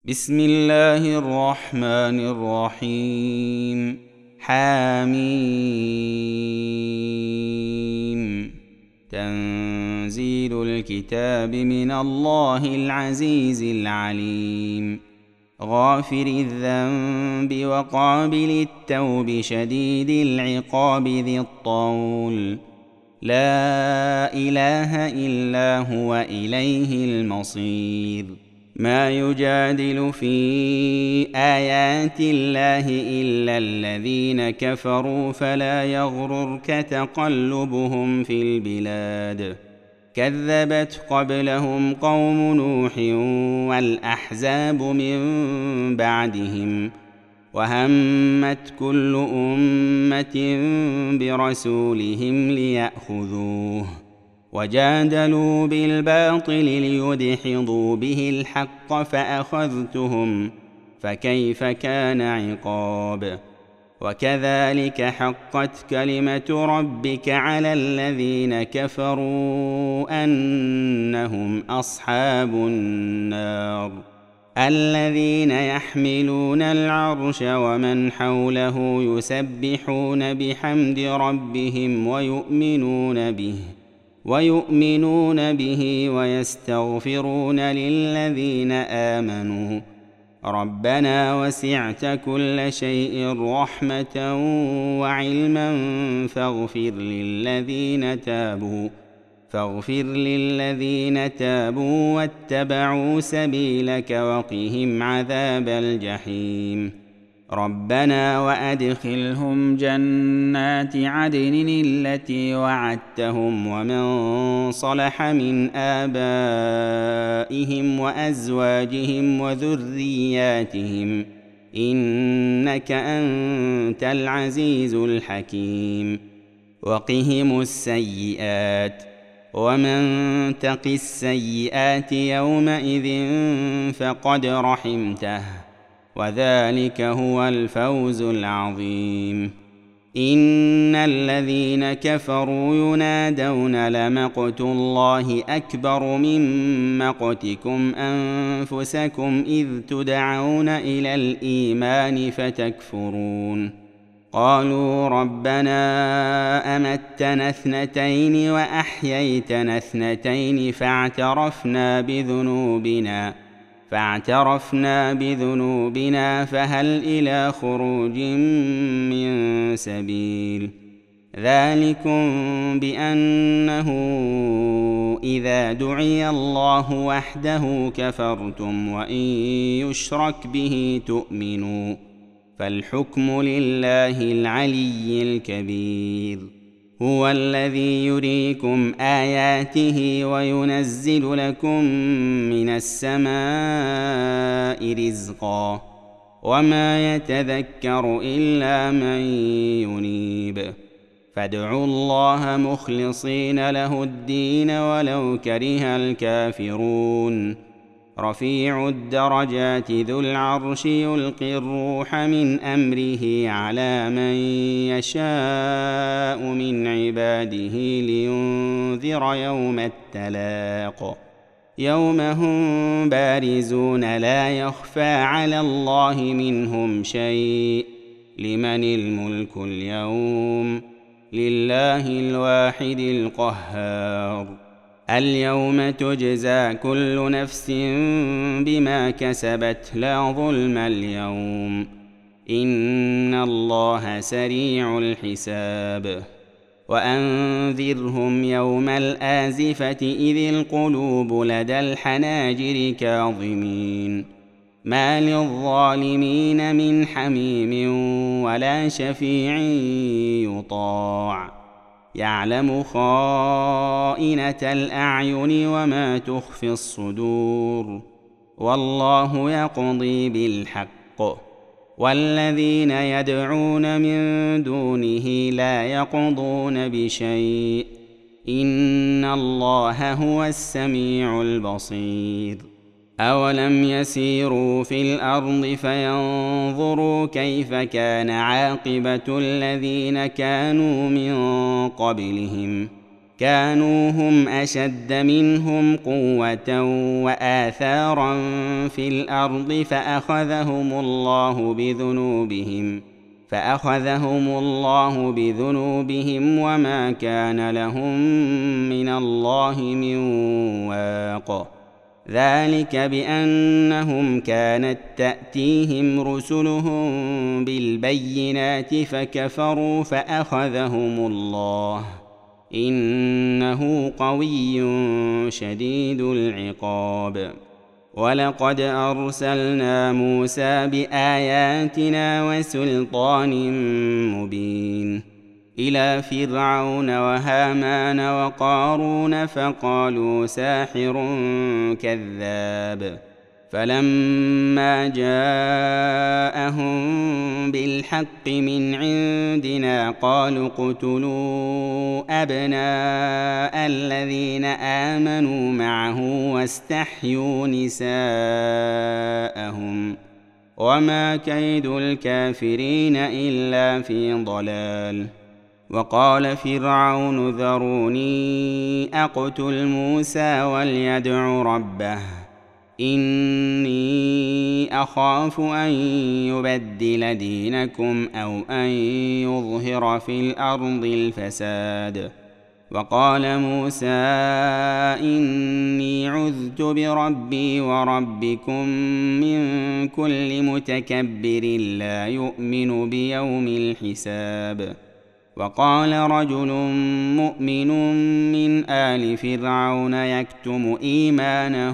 بسم الله الرحمن الرحيم. حميم. تنزيل الكتاب من الله العزيز العليم. غافر الذنب وقابل التوب شديد العقاب ذي الطول. لا إله إلا هو إليه المصير. ما يجادل في آيات الله إلا الذين كفروا فلا يغررك تقلبهم في البلاد. كذبت قبلهم قوم نوح والأحزاب من بعدهم وهمت كل أمة برسولهم ليأخذوه وجادلوا بالباطل ليدحضوا به الحق فأخذتهم فكيف كان عقاب. وكذلك حقت كلمة ربك على الذين كفروا أنهم أصحاب النار. الذين يحملون العرش ومن حوله يسبحون بحمد ربهم ويؤمنون به ويستغفرون للذين آمنوا ربنا وسعت كل شيء رحمة وعلما فاغفر للذين تابوا واتبعوا سبيلك وقهم عذاب الجحيم. ربنا وأدخلهم جنات عدن التي وعدتهم ومن صلح من آبائهم وأزواجهم وذرياتهم إنك أنت العزيز الحكيم. وقهم السيئات ومن تق السيئات يومئذ فقد رحمته وذلك هو الفوز العظيم. إن الذين كفروا ينادون لمقت الله أكبر من مقتكم أنفسكم إذ تدعون إلى الإيمان فتكفرون. قالوا ربنا أمتنا اثنتين وأحييتنا اثنتين فاعترفنا بذنوبنا فهل إلى خروج من سبيل. ذلكم بأنه إذا دعي الله وحده كفرتم وإن يشرك به تؤمنوا فالحكم لله العلي الكبير. هو الذي يريكم آياته وينزل لكم من السماء رزقا وما يتذكر إلا من ينيب. فادعوا الله مخلصين له الدين ولو كره الكافرون. رفيع الدرجات ذو العرش يلقي الروح من أمره على من يشاء من عباده لينذر يوم التلاق. يوم هم بارزون لا يخفى على الله منهم شيء. لمن الملك اليوم؟ لله الواحد القهار. اليوم تجزى كل نفس بما كسبت لا ظلم اليوم إن الله سريع الحساب. وأنذرهم يوم الآزفة إذ القلوب لدى الحناجر كاظمين ما للظالمين من حميم ولا شفيع يطاع. يعلم خائنة الأعين وما تخفي الصدور والله يقضي بالحق. والذين يدعون من دونه لا يقضون بشيء إن الله هو السميع البصير. أولم يسيروا في الأرض فينظروا كيف كان عاقبة الذين كانوا من قبلهم كانوا هم أشد منهم قوة وآثارا في الأرض فأخذهم الله بذنوبهم وما كان لهم من الله من واق. ذلك بأنهم كانت تأتيهم رسلهم بالبينات فكفروا فأخذهم الله، إنه قوي شديد العقاب. ولقد أرسلنا موسى بآياتنا وسلطان مبين إلى فرعون وهامان وقارون فقالوا ساحر كذاب. فلما جاءهم بالحق من عندنا قالوا اقتلوا أبناء الذين آمنوا معه واستحيوا نساءهم وما كيد الكافرين إلا في ضلال. وقال فرعون ذروني أقتل موسى وليدع ربه إني أخاف أن يبدل دينكم أو أن يظهر في الأرض الفساد. وقال موسى إني عذت بربي وربكم من كل متكبر لا يؤمن بيوم الحساب. وقال رجل مؤمن من آل فرعون يكتم إيمانه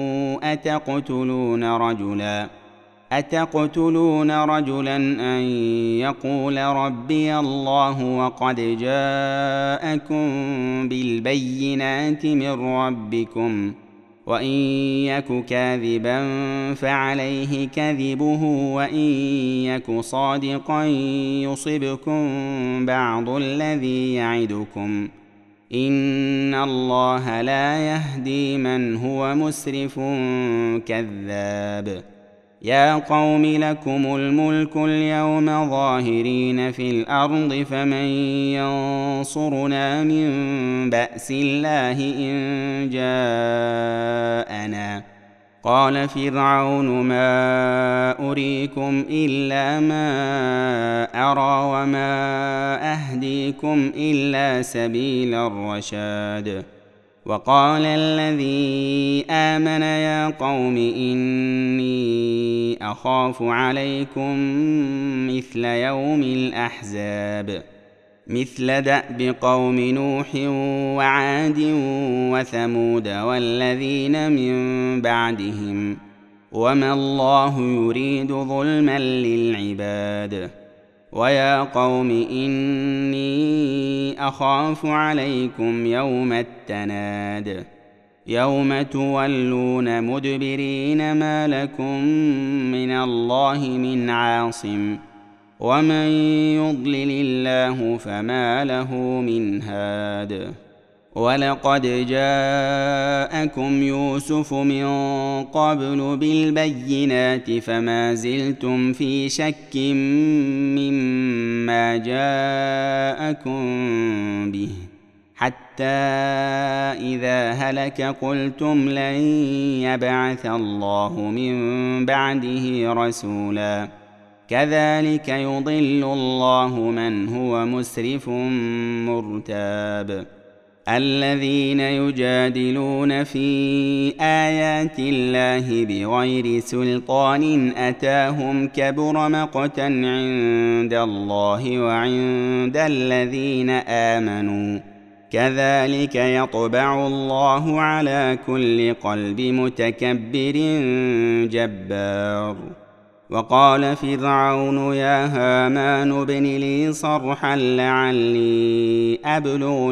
أتقتلون رجلا أن يقول ربي الله وقد جاءكم بالبينات من ربكم وإن يك كاذبا فعليه كذبه وإن يك صادقا يصبكم بعض الذي يعدكم إن الله لا يهدي من هو مسرف كذاب. يا قوم لكم الملك اليوم ظاهرين في الأرض فمن ينصرنا من بأس الله إن جاءنا. قال فرعون ما أريكم إلا ما أرى وما أهديكم إلا سبيل الرشاد. وقال الذي آمن يا قوم إني أخاف عليكم مثل يوم الأحزاب مثل دأب قوم نوح وعاد وثمود والذين من بعدهم وما الله يريد ظلما للعباد. ويا قوم إني أخاف عليكم يوم التناد يوم تولون مدبرين ما لكم من الله من عاصم ومن يضلل الله فما له من هاد. ولقد جاءكم يوسف من قبل بالبينات فما زلتم في شك مما جاءكم به حتى إذا هلك قلتم لن يبعث الله من بعده رسولا كذلك يضل الله من هو مسرف مرتاب. الذين يجادلون في آيات الله بغير سلطان أتاهم كبر مقتا عند الله وعند الذين آمنوا كذلك يطبع الله على كل قلب متكبر جبار. وقال فرعون يا هامان ابن لي صرحا لعلي أبلغ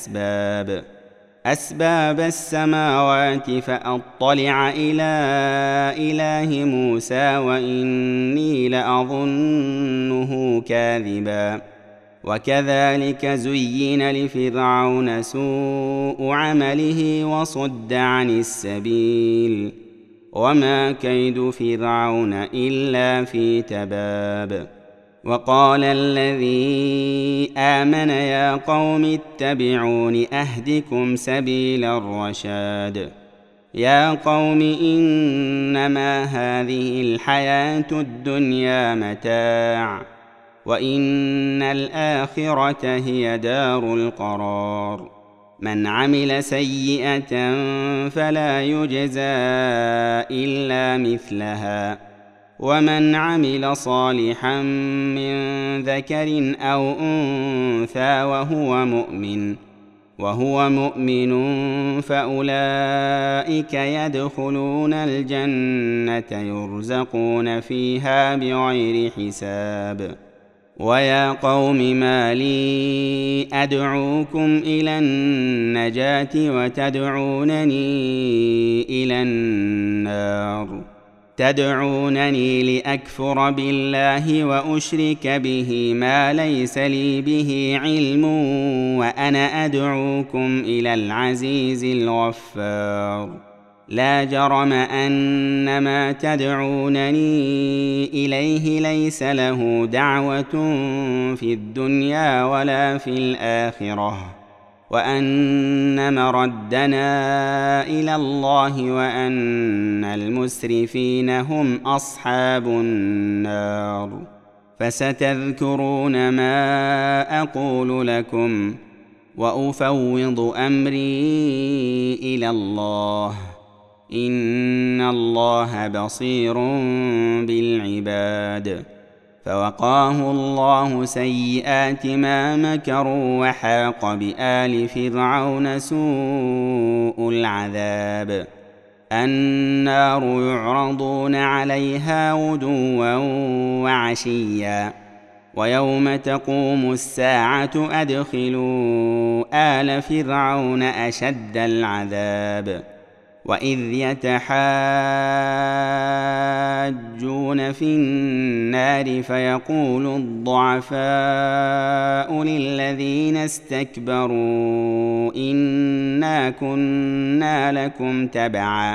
أسباب السماوات فأطلع إلى إله موسى وإني لأظنه كاذبا. وكذلك زين لفرعون سوء عمله وصد عن السبيل وما كيد فرعون إلا في تباب. وقال الذي آمن يا قوم اتبعون أهدكم سبيل الرشاد يا قوم إنما هذه الحياة الدنيا متاع وإن الآخرة هي دار القرار من عمل سيئة فلا يجزى إلا مثلها ومن عمل صالحا من ذكر أو أنثى وهو مؤمن فأولئك يدخلون الجنة يرزقون فيها بغير حساب ويا قوم ما لي أدعوكم إلى النجاة وتدعونني إلى النار تدعونني لأكفر بالله وأشرك به ما ليس لي به علم وأنا أدعوكم إلى العزيز الغفار لا جرم أن ما تدعونني إليه ليس له دعوة في الدنيا ولا في الآخرة وأن مردنا إلى الله وأن المسرفين هم أصحاب النار فستذكرون ما أقول لكم وأفوض أمري إلى الله إن الله بصير بالعباد فوقاه الله سيئات ما مكروا وحاق بآل فرعون سوء العذاب النار يعرضون عليها غدوا وعشيا ويوم تقوم الساعة أدخلوا آل فرعون أشد العذاب وإذ يتحاجون في النار فيقول الضعفاء للذين استكبروا إنا كنا لكم تبعا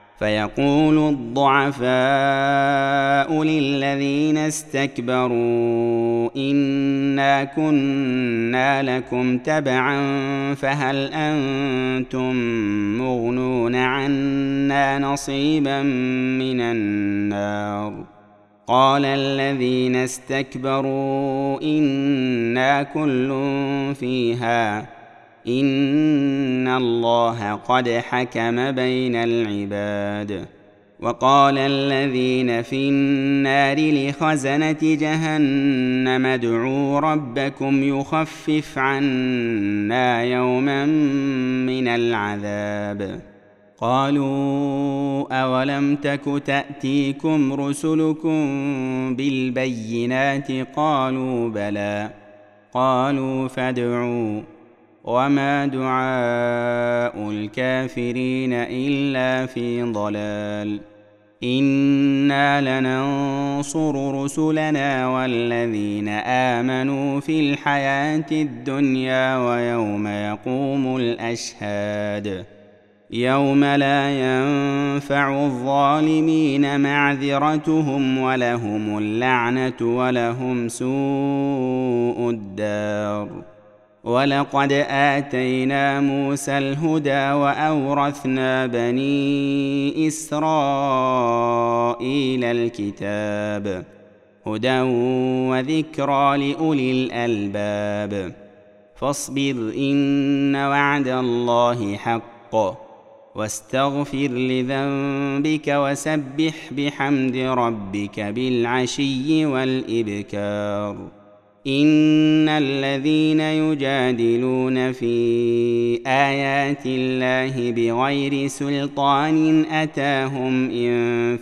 فهل أنتم مغنون عنا نصيبا من النار قال الذين استكبروا إنا كل فيها إن الله قد حكم بين العباد وقال الذين في النار لخزنة جهنم ادعوا ربكم يخفف عنا يوما من العذاب قالوا أولم تك تأتيكم رسلكم بالبينات قالوا بلى قالوا فادعوا وما دعاء الكافرين إلا في ضلال إنا لننصر رسلنا والذين آمنوا في الحياة الدنيا ويوم يقوم الأشهاد يوم لا ينفع الظالمين معذرتهم ولهم اللعنة ولهم سوء الدار ولقد آتينا موسى الهدى وأورثنا بني إسرائيل الكتاب هدى وذكرى لأولي الألباب فاصبر إن وعد الله حق واستغفر لذنبك وسبح بحمد ربك بالعشي والإبكار إن الذين يجادلون في آيات الله بغير سلطان أتاهم إن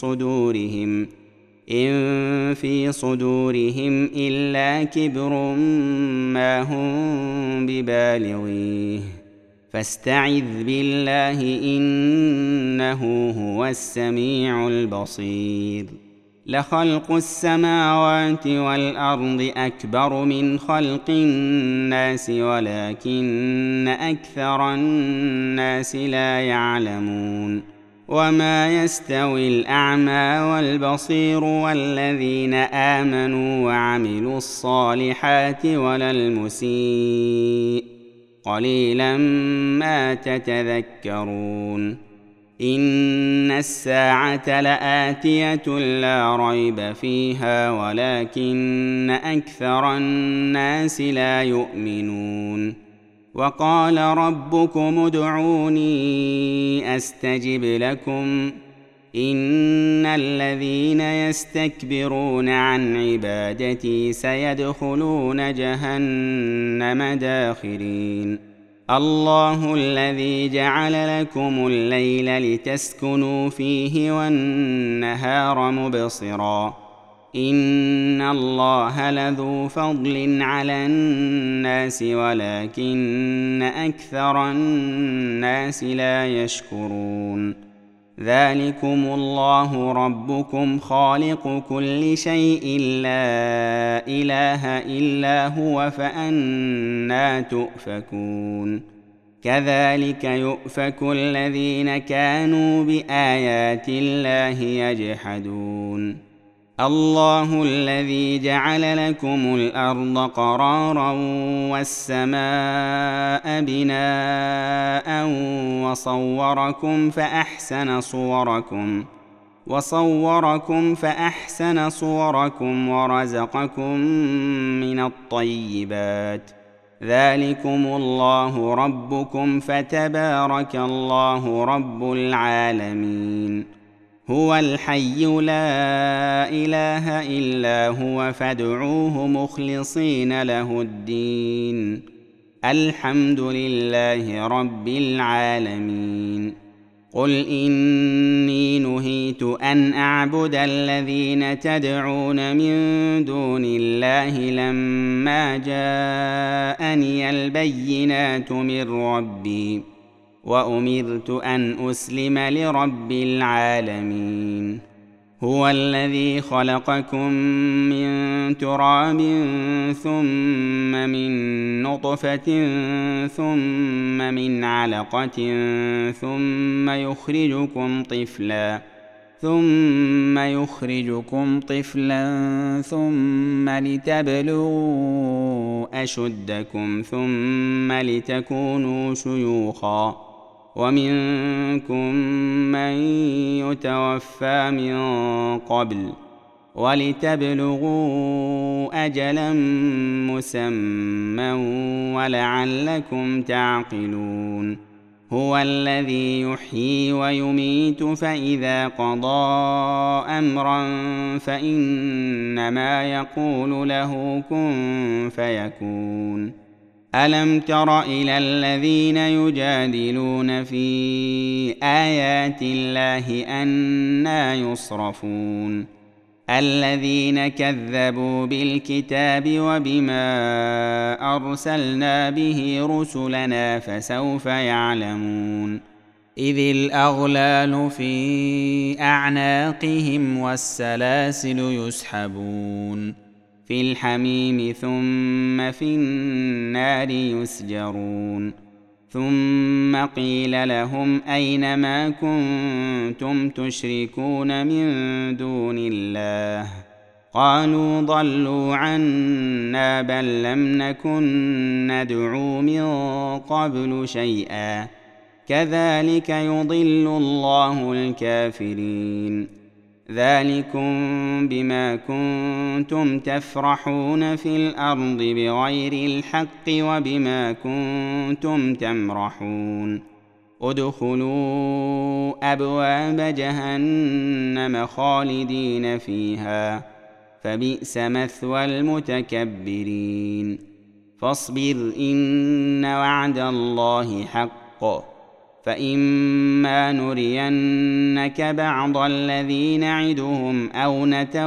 في صدورهم إلا كبر ما هم ببالغيه فاستعذ بالله إنه هو السميع البصير لخلق السماوات والأرض أكبر من خلق الناس ولكن أكثر الناس لا يعلمون وما يستوي الأعمى والبصير والذين آمنوا وعملوا الصالحات ولا المسيء قليلا ما تتذكرون إن الساعة لآتية لا ريب فيها ولكن أكثر الناس لا يؤمنون وقال ربكم ادعوني أستجب لكم إن الذين يستكبرون عن عبادتي سيدخلون جهنم داخرين الله الذي جعل لكم الليل لتسكنوا فيه والنهار مبصرا إن الله لذو فضل على الناس ولكن أكثر الناس لا يشكرون ذلكم الله ربكم خالق كل شيء لا إله إلا هو فأنى تؤفكون كذلك يؤفك الذين كانوا بآيات الله يجحدون الله الذي جعل لكم الأرض قرارا والسماء بناء وصوركم فأحسن صوركم ورزقكم من الطيبات ذلكم الله ربكم فتبارك الله رب العالمين هو الحي لا إله إلا هو فادعوه مخلصين له الدين الحمد لله رب العالمين قل إني نهيت أن أعبد الذين تدعون من دون الله لما جاءني البينات من ربي وأمرت أن أسلم لرب العالمين هو الذي خلقكم من تراب ثم من نطفة ثم من علقة ثم يخرجكم طفلا ثم لتبلغوا أشدكم ثم لتكونوا شيوخا ومنكم من يتوفى من قبل ولتبلغوا أجلا مسمى ولعلكم تعقلون هو الذي يحيي ويميت فإذا قضى أمرا فإنما يقول له كن فيكون ألم تر إلى الذين يجادلون في آيات الله أنى يصرفون الذين كذبوا بالكتاب وبما أرسلنا به رسلنا فسوف يعلمون إذ الأغلال في أعناقهم والسلاسل يسحبون في الحميم ثم في النار يسجرون ثم قيل لهم أين ما كنتم تشركون من دون الله قالوا ضلوا عنا بل لم نكن ندعو من قبل شيئا كذلك يضل الله الكافرين ذلكم بما كنتم تفرحون في الأرض بغير الحق وبما كنتم تمرحون ادخلوا أبواب جهنم خالدين فيها فبئس مثوى المتكبرين فاصبر إن وعد الله حق فإما نرينك بعض الذي نعدهم أو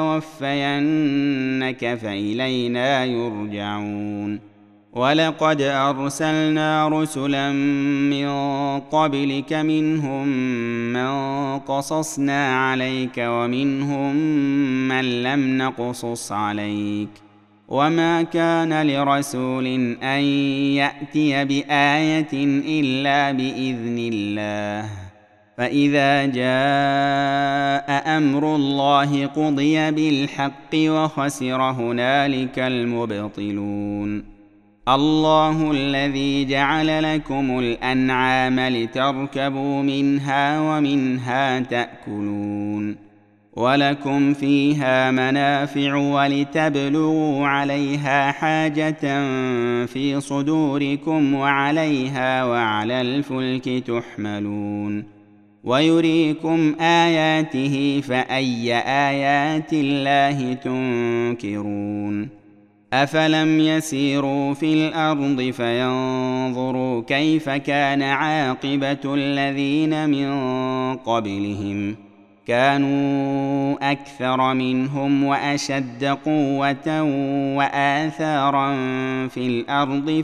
نتوفينك فإلينا يرجعون ولقد أرسلنا رسلا من قبلك منهم من قصصنا عليك ومنهم من لم نقصص عليك وما كان لرسول أن يأتي بآية إلا بإذن الله فإذا جاء أمر الله قضي بالحق وخسر هنالك المبطلون. الله الذي جعل لكم الأنعام لتركبوا منها ومنها تأكلون، ولكم فيها منافع ولتبلغوا عليها حاجة في صدوركم وعليها وعلى الفلك تحملون، ويريكم آياته فأي آيات الله تنكرون. أفلم يسيروا في الأرض فينظروا كيف كان عاقبة الذين من قبلهم، كانوا أكثر منهم وأشد قوة وآثارا في الأرض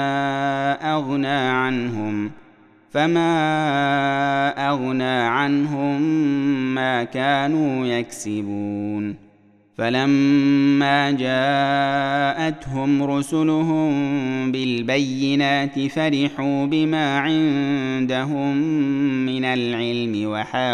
فما أغنى عنهم ما كانوا يكسبون. فلما جاءتهم رسلهم بالبينات فرحوا بما عندهم من العلم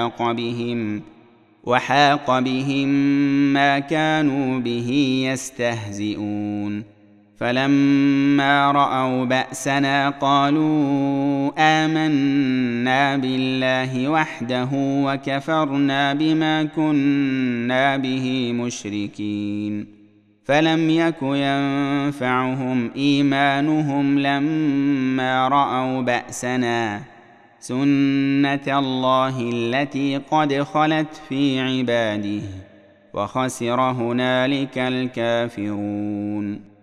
وحاق بهم ما كانوا به يستهزئون. فلما رأوا بأسنا قالوا آمنا بالله وحده وكفرنا بما كنا به مشركين. فلم يك ينفعهم إيمانهم لما رأوا بأسنا، سنة الله التي قد خلت في عباده، وخسر هنالك الكافرون.